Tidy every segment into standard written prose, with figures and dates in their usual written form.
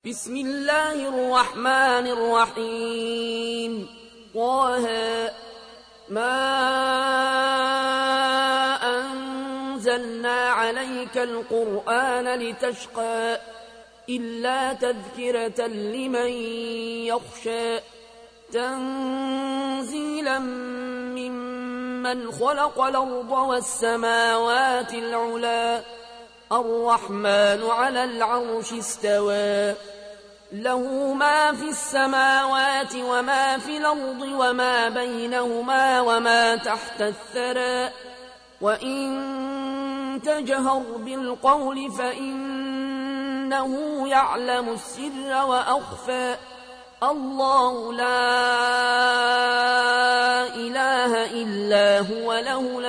بسم الله الرحمن الرحيم. طه ما أنزلنا عليك القرآن لتشقى إلا تذكرة لمن يخشى تنزيلا ممن خلق الأرض والسماوات العلى الرحمن على العرش استوى له ما في السماوات وما في الأرض وما بينهما وما تحت الثرى وإن تجهر بالقول فإنه يعلم السر وأخفى الله لا إله إلا هو له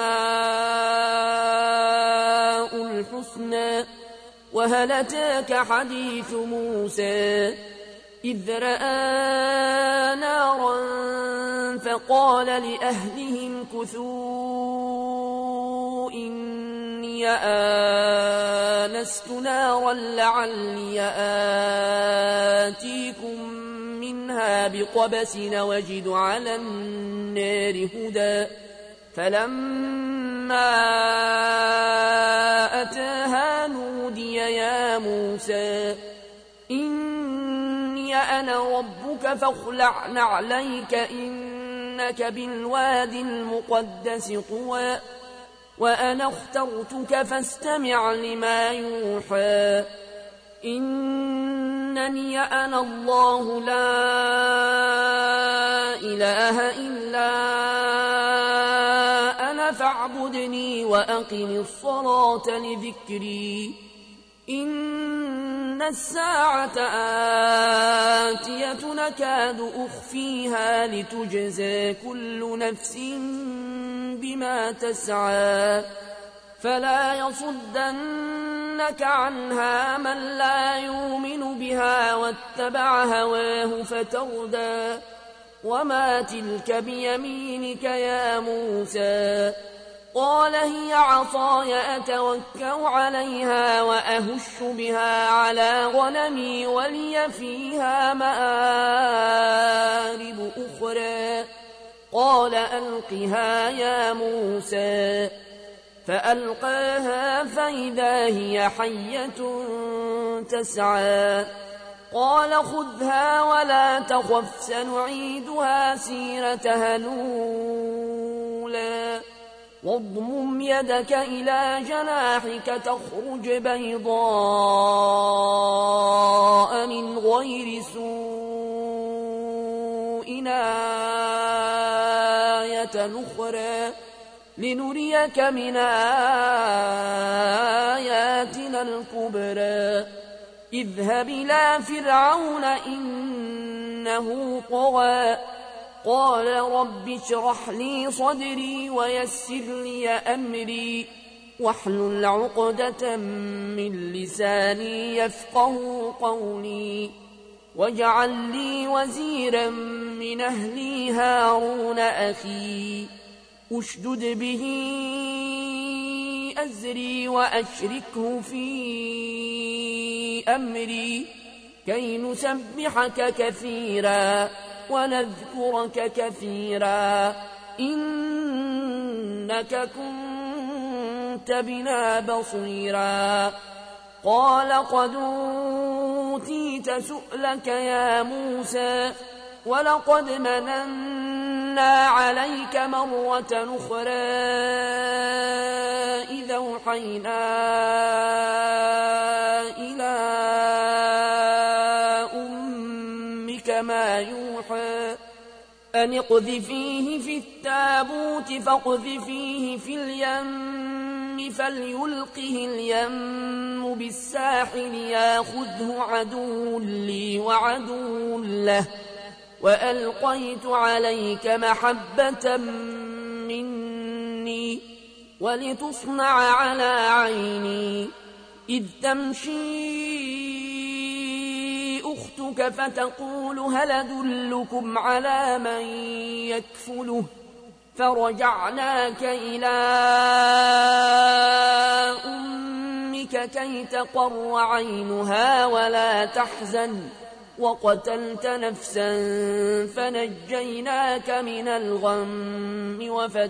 الأسماء الحسنى وهل أتاك حديث موسى إذ رأى نارا فقال لأهلهم كثوا إني آنست نارا لعلي آتيكم منها بقبس وجد على النار هدى فلما أتاها نودي يا موسى إني أنا ربك فاخلع نعليك إنك بالواد المقدس طوى وأنا اخترتك فاستمع لما يوحى إنني أنا الله لا إله إلا أنا فاعبدني وأقم الصلاة لذكري إن الساعة آتية نكاد أخفيها لتجزى كل نفس بما تسعى فلا يصدنك عنها من لا يؤمن بها واتبع هواه فتردى وما تلك بيمينك يا موسى قال هي عصاي أتوكأ عليها وأهش بها على غنمي ولي فيها مآرب أخرى قال ألقها يا موسى فألقاها فإذا هي حية تسعى قال خذها ولا تخف سنعيدها سيرتها الأولى واضمم يدك إلى جناحك تخرج بيضاء من غير سوء آية أخرى لنريك من آياتنا الكبرى اذهب إلى فرعون إنه طغى قال رب اشرح لي صدري ويسر لي أمري واحلل عقدة من لساني يفقه قولي واجعل لي وزيرا من أهلي هارون أخي أشدد به أزري وأشركه في أمري كي نسبحك كثيرا ونذكرك كثيرا إنك كنت بنا بصيرا قال قد أوتيت سؤلك يا موسى ولقد مننا عليك مرة أخرى إذا أوحينا إلى أمك ما يوحى أن اقذفيه في التابوت فاقذفيه في اليم فليلقه اليم بالساحل ياخذه عدو لي وعدو له وألقيت عليك محبة مني ولتصنع على عيني إذ تمشي أختك فتقول هل أدلكم على من يكفله فرجعناك إلى أمك ربك كي تقر عينها ولا تحزن وقتلت نفسا فنجيناك من الغم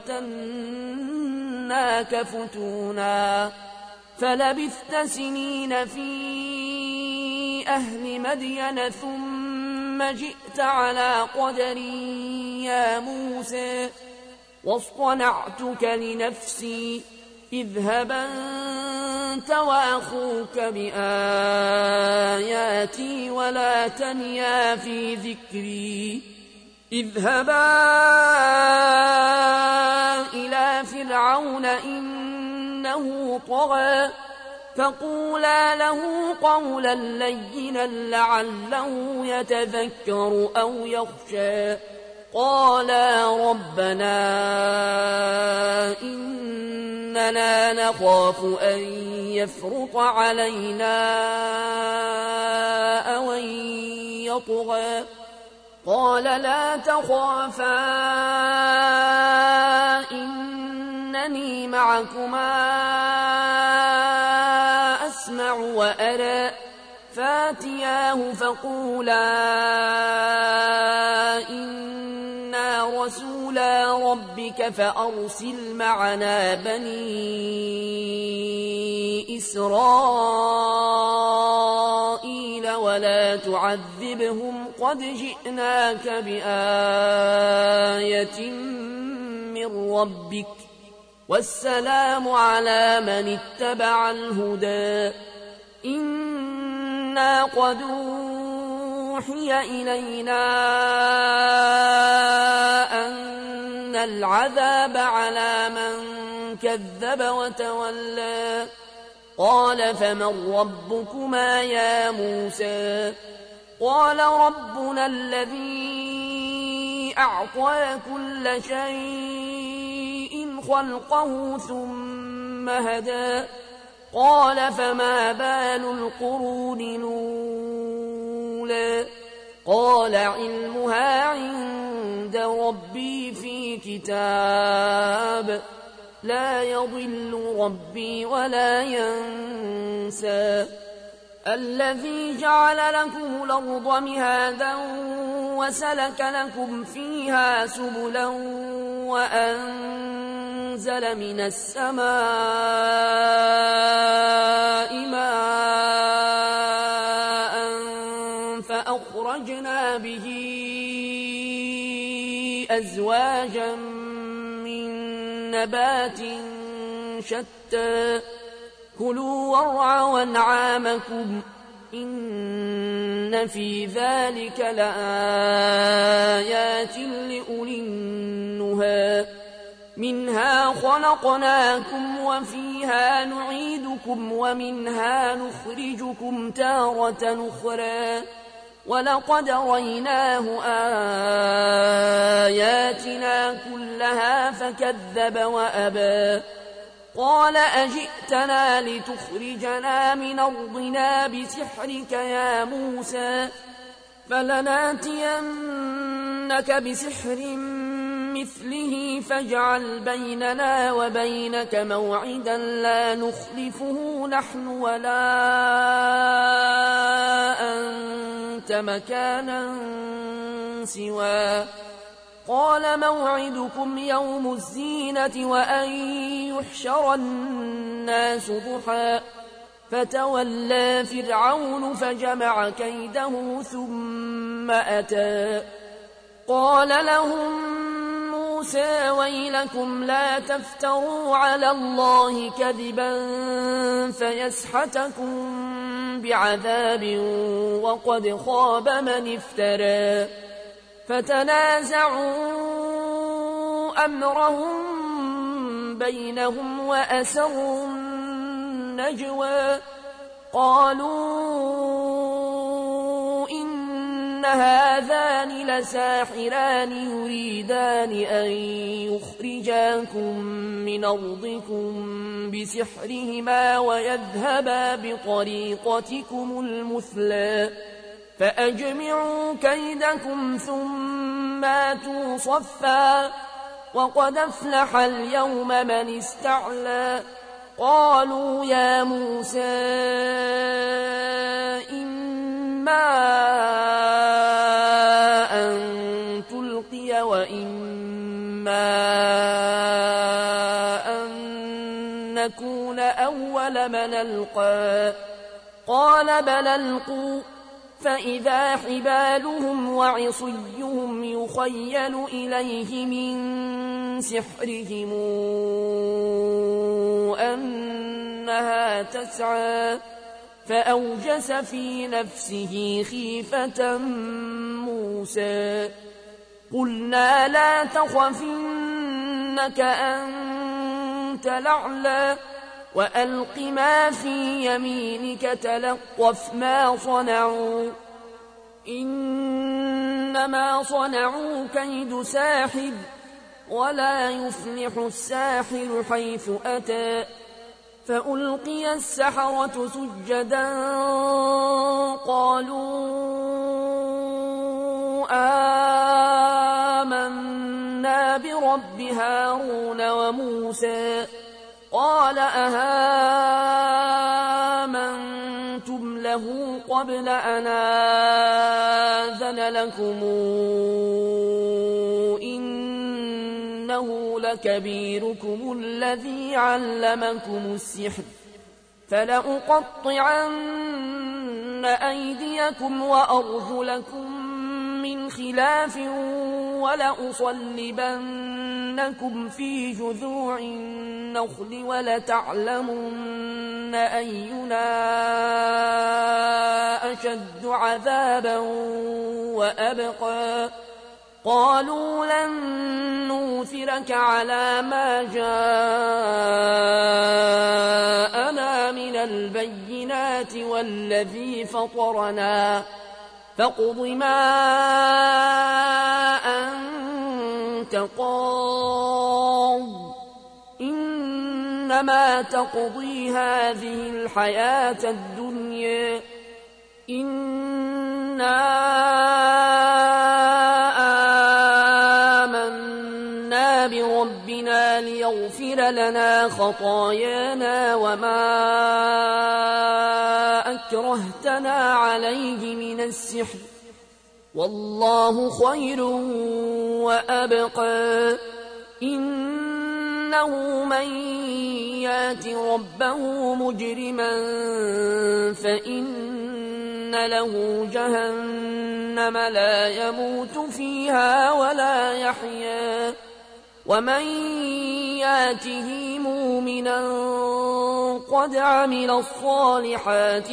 وفتناك فتونا فلبثت سنين في أهل مدين ثم جئت على قدري يا موسى واصطنعتك لنفسي اذهب أنت وأخوك بآياتي ولا تنيا في ذكري اذهبا إلى فرعون إنه طغى فقولا له قولا لينا لعله يتذكر أو يخشى قالا ربنا إننا نخاف أن يفرط علينا أو أن يطغى قال لا تخافا إنني معكما أسمع وأرى فاتياه فقولا إنا رسولا ربك فأرسل معنا بني إسرائيل ولا تعذبهم قد جئناك بآية من ربك والسلام على من اتبع الهدى إنا قد أوحي إلينا أن العذاب على من كذب وتولى قال فمن ربكما يا موسى قال ربنا الذي أعطى كل شيء خلقه ثم هدى قال فما بال القرون الأولى قال علمها عند ربي في كتاب لا يضل ربي ولا ينسى الذي جعل لكم الأرض مهادا وسلك لكم فيها سبلا وأنزل من السماء ماء فأخرجنا به أزواجا من نبات شتى كلوا وارعوا أنعامكم إن في ذلك لآيات لأولي النهى منها خلقناكم وفيها نعيدكم ومنها نخرجكم تارة أخرى ولقد ريناه آياتنا كلها فكذب وأبى قال أجئتنا لتخرجنا من أرضنا بسحرك يا موسى فلناتينك بسحر مثله فاجعل بيننا وبينك موعدا لا نخلفه نحن ولا أنت مكانا سواه قال موعدكم يوم الزينة وأن يحشر الناس ضحى فتولى فرعون فجمع كيده ثم أتى قال لهم موسى ويلكم لا تفتروا على الله كذبا فيسحتكم بعذاب وقد خاب من افترى فتنازعوا أمرهم بينهم وأسروا النجوى قالوا إن هذان لساحران يريدان أن يخرجاكم من أرضكم بسحرهما ويذهبا بطريقتكم المثلى فأجمعوا كيدكم ثم آتوا صفا وقد أفلح اليوم من استعلى قالوا يا موسى إما أن تلقي وإما أن نكون أول من ألقى قال بل ألقوا فإذا حبالهم وعصيهم يخيل إليه من سحرهم أنها تسعى فأوجس في نفسه خيفة موسى قلنا لا تخف إنك أنت الأعلى وألق ما في يمينك تلقف ما صنعوا إنما صنعوا كيد ساحر ولا يفلح الساحر حيث أتى فألقي السحرة سجدا قالوا آمنا برب هارون وموسى قال أهامنتم له قبل أن آذن لكم إنه لكبيركم الذي علمكم السحر فلأقطعن أيديكم وأرجلكم من خلاف ولأصلبنكم في جذوع النخل ولتعلمن أينا أشد عذابا وأبقى قالوا لن نوثرك على ما جاءنا من البينات والذي فطرنا فاقض ما أنت قاض إنما تقضي هذه الحياة الدنيا إنا آمنا بربنا ليغفر لنا خطايانا وما أكرهتنا عليه من السحر والله خير وأبقى إنه من يات ربه مجرما فإن له جهنم لا يموت فيها ولا يحيا ومن ياته مؤمنا قد عمل الصالحات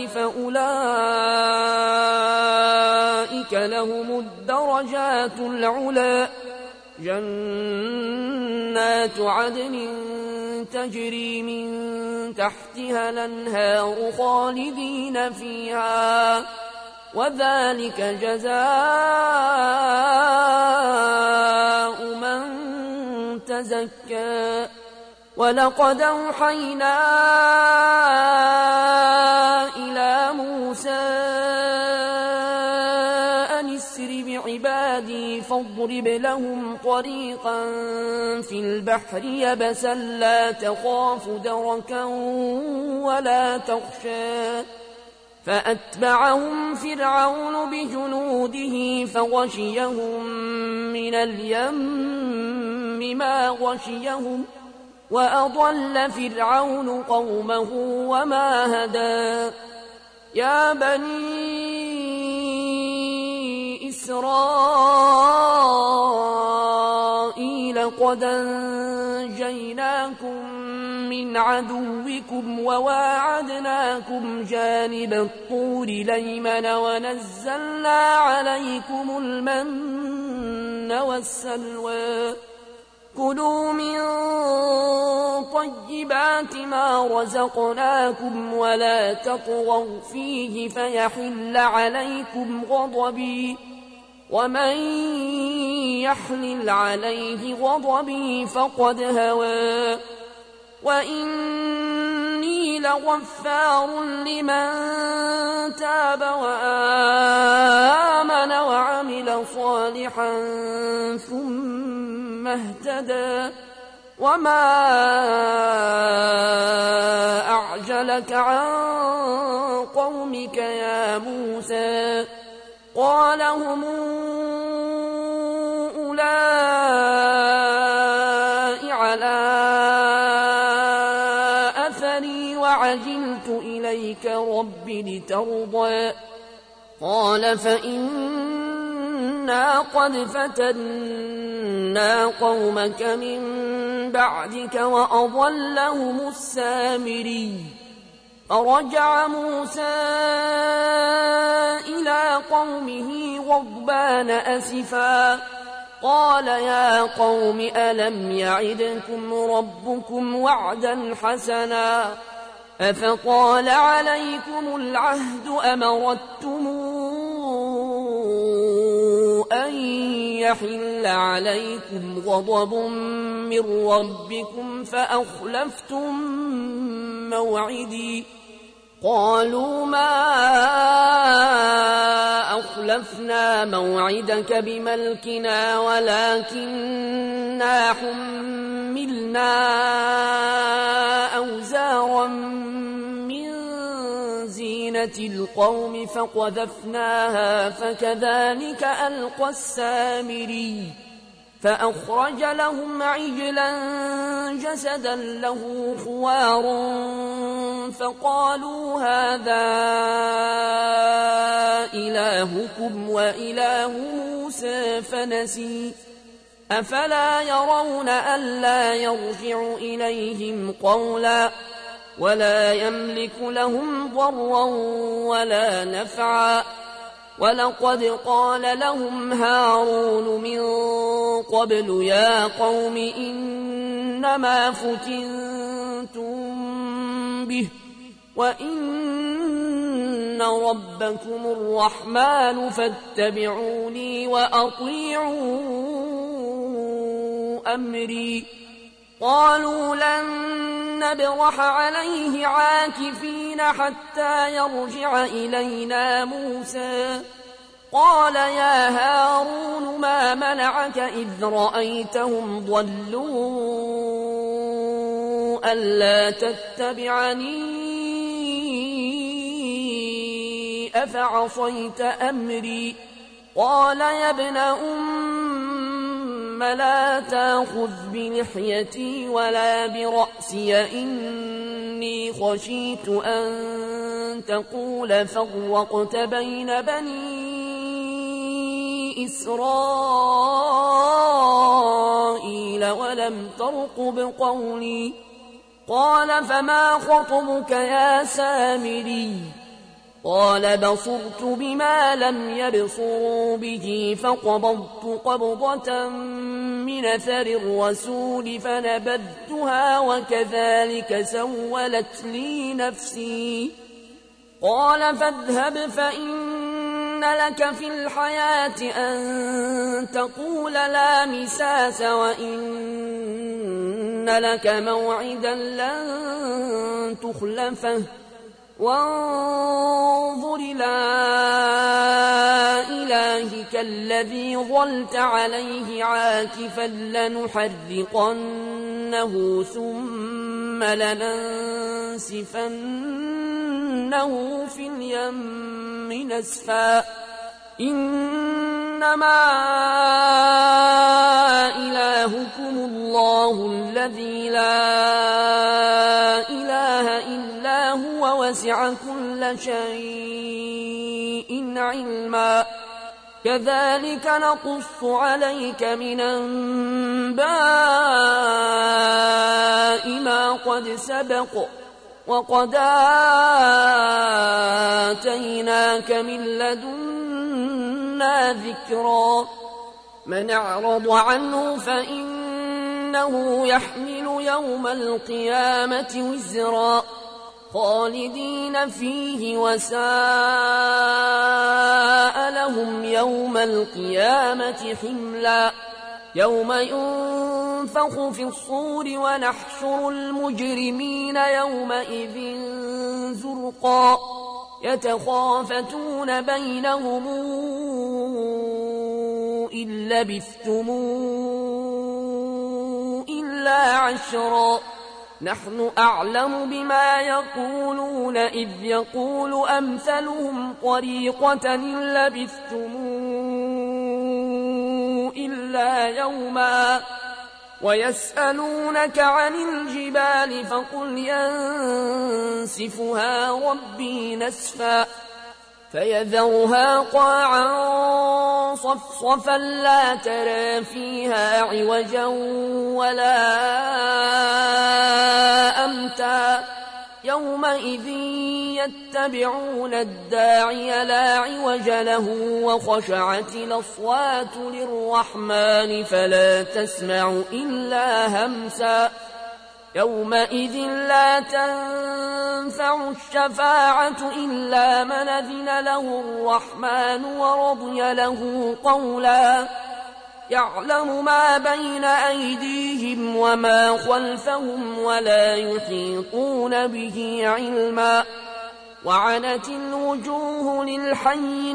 فأولئك لهم الدرجات العلى جنات عدن تجري من تحتها الأنهار خالدين فيها وذلك جزاء من تزكى ولقد أوحينا إلى موسى أن اسر بعبادي فاضرب لهم طريقا في البحر يبسا لا تخاف دركا ولا تخشى فأتبعهم فرعون بجنوده فغشيهم من اليم ما غشيهم وأضل فرعون قومه وما هدى يا بني إسرائيل قد أنجيناكم من عدوكم وواعدناكم جانب الطور الأيمن ونزلنا عليكم المن والسلوى كلوا من طيبات ما رزقناكم ولا تطغوا فيه فيحل عليكم غضبي ومن يحلل عليه غضبي فقد هوى وإني لغفار لمن تاب وآمن وعمل صالحا ثم اهتدى وما أعجلك عن قومك يا موسى قال هم أولئك على أثري وعجلت إليك رب لترضى قال فإنا قد فتنا قومك من بعدك وأضلهم السامري فرجع موسى إلى قومه غضبان أسفا قال يا قوم ألم يعدكم ربكم وعدا حسنا أفطال عليكم العهد أمردتم أن يحل عليكم غضب من ربكم فأخلفتم موعدي قالوا ما أخلفنا موعدك بملكنا ولكننا حملنا أوزارا من زينة القوم فقذفناها فكذلك ألقى السامري فأخرج لهم عجلا جسدا له خوار فقالوا هذا إلهكم وإله موسى فنسي أفلا يرون ألا يرجع إليهم قولا ولا يملك لهم ضرا ولا نفعا ولقد قال لهم هارون من قبل يا قوم إنما فتنتم به وإن ربكم الرحمن فاتبعوني وأطيعوا أمري قالوا لن نبرح عليه عاكفين حتى يرجع إلينا موسى قال يا هارون ما منعك إذ رأيتهم ضلوا ألا تتبعني أفعصيت أمري قال يا ابن لا تأخذ بلحيتي ولا برأسي إني خشيت أن تقول فرقت بين بني إسرائيل ولم ترقب قولي قال فما خطبك يا سامري قال بصرت بما لم يبصروا به فقبضت قبضة من أثر الرسول فنبذتها وكذلك سولت لي نفسي قال فاذهب فإن لك في الحياة أن تقول لا مساس وإن لك موعدا لن تخلفه وانظر إلى إلهك الذي ظلت عليه عاكفا لنحرقنه ثم لننسفنه في اليم نسفا إنما إلهكم الله الذي لا إله إلا هو وسع كل شيء علما كذلك نقص عليك من أنباء ما قد سبق وقد آتيناك من لدنا ذكرا من أعرض عنه فإنه يحمل يوم القيامة وزرا خالدين فيه وساء لهم يوم القيامة حملا يوم ينفخ في الصور ونحشر المجرمين يومئذ زرقا يتخافتون بينهم إن لبثتم إلا إلا عشرا نحن أعلم بما يقولون إذ يقول أمثلهم طريقة إن لبثتم إلا يوما ويسألونك عن الجبال فقل ينسفها ربي نسفا فيذرها قاعا صفصفا لا ترى فيها عوجا ولا أمتا يومئذ يتبعون الداعي لا عوج له وخشعت الأصوات للرحمن فلا تسمع إلا همسا يومئذ لا تنفع الشفاعة إلا من أذن له الرحمن ورضي له قولا يعلم ما بين أيديهم وما خلفهم ولا يحيطون به علما وعنت الوجوه للحي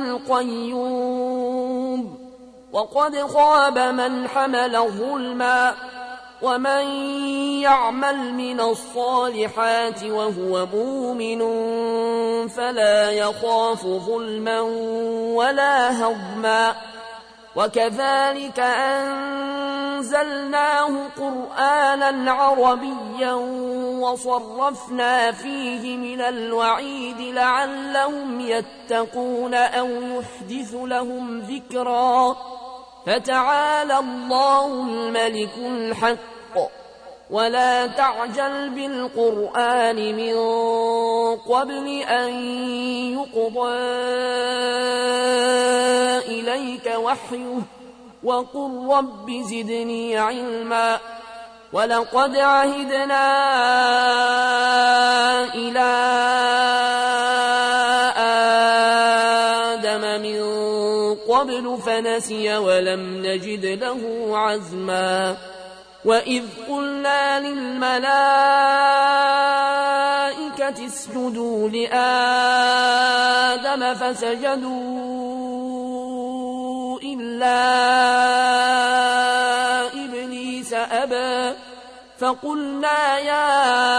القيوم وقد خاب من حمل ظلما ومن يعمل من الصالحات وهو مؤمن فلا يخاف ظلما ولا هضما وكذلك أنزلناه قرآنا عربيا وصرفنا فيه من الوعيد لعلهم يتقون أو يحدث لهم ذكرا فتعالى الله الملك الحق ولا تعجل بالقرآن من قبل أن يقضى إليك وحيه وقل رب زدني علما ولقد عهدنا إلى آدم من قبل فنسي ولم نجد له عزما وإذ قلنا للملائكة اسجدوا لآدم فسجدوا إلا إبليس أبى فقلنا يا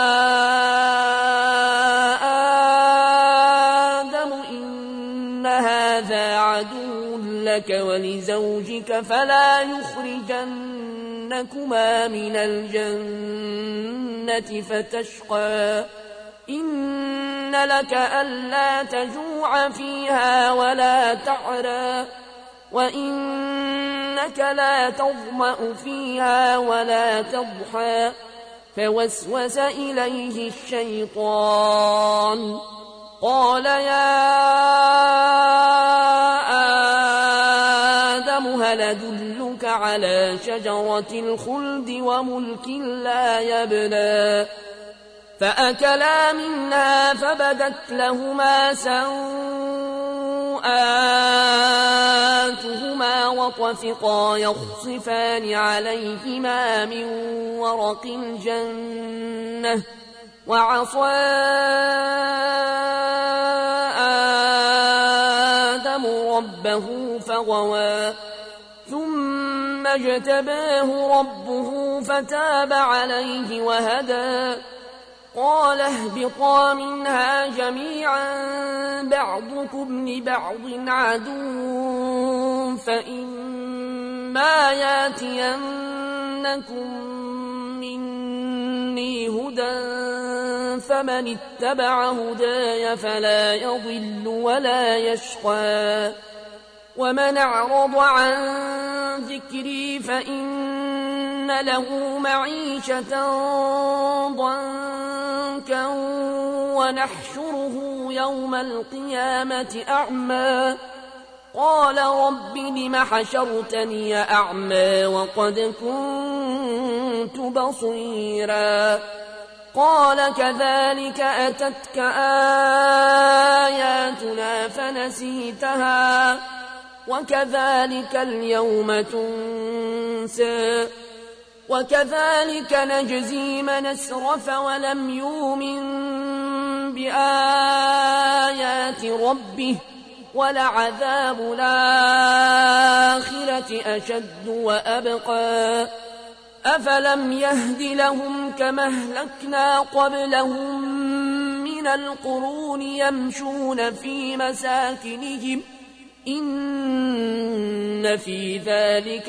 آدم إن هذا عدو لك ولزوجك فلا يخرجنكما من الجنة فتشقى إن لك ألا تجوع فيها ولا تعرى وإنك لا تظمأ فيها ولا تضحى فوسوس إليه الشيطان قال يا آدم هل أدلك على شجرة الخلد وملك لا يبلى فأكلا منها فبدت لهما سوآتهما وطفقا يخصفان عليهما من ورق الجنة وعصى آدم ربه فغوى ثم اجتباه ربه فتاب عليه وهدى قال اهبطا منها جميعا بعضكم لبعض عدو فإما ياتينكم مني هدى فمن اتبع هداي فلا يضل ولا يشقى ومن أعرض عن ذكري فإن له معيشة ضنكا ونحشره يوم القيامة أعمى قال رب لم حشرتني أعمى وقد كنت بصيرا قال كذلك أتتك آياتنا فنسيتها وكذلك اليوم تنسى وكذلك نجزي من أسرف ولم يؤمن بآيات ربه ولعذاب الآخرة أشد وأبقى أفلم يهد لهم كما أهلكنا قبلهم من القرون يمشون في مساكنهم إن في ذلك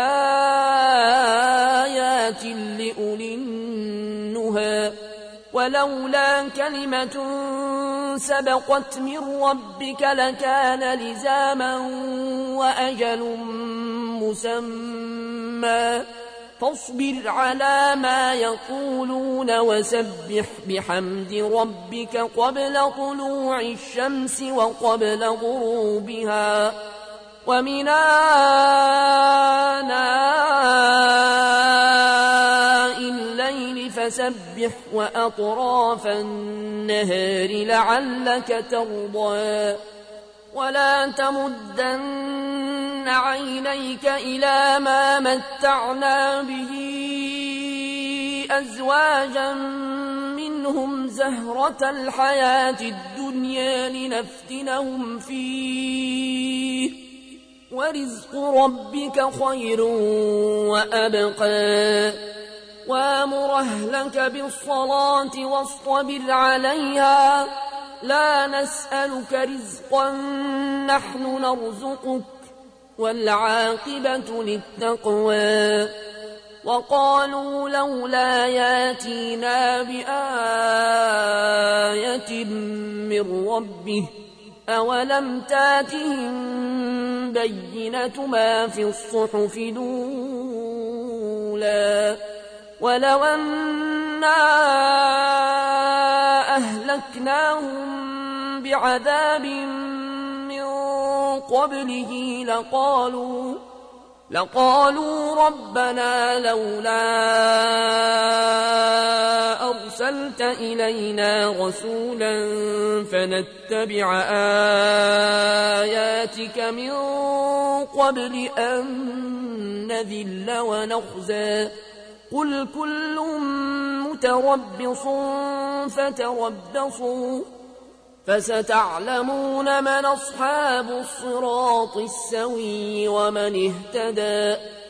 لآيات لأولي النهى ولولا كلمة سبقت من ربك لكان لزاما وأجل مسمى فاصبر على ما يقولون وسبح بحمد ربك قبل طلوع الشمس وقبل غروبها ومن آناء الليل فسبح وأطراف النهار لعلك ترضى ولا تمدن عينيك إلى ما متعنا به أزواجا منهم زهرة الحياة الدنيا لنفتنهم فيه ورزق ربك خير وأبقى وامر أهلك بالصلاة واصطبر عليها لا نسألك رزقا نحن نرزقك والعاقبة للتقوى وقالوا لولا ياتينا بآية من ربه أولم تاتهم بينة ما في الصحف الأولى ولو أنا أهلكناهم بعذاب من قبله لقالوا ربنا لولا أرسلت إلينا رسولا فنتبع آياتك من قبل أن نذل ونخزى قل كل متربص فتربصوا فستعلمون من أصحاب الصراط السوي ومن اهتدى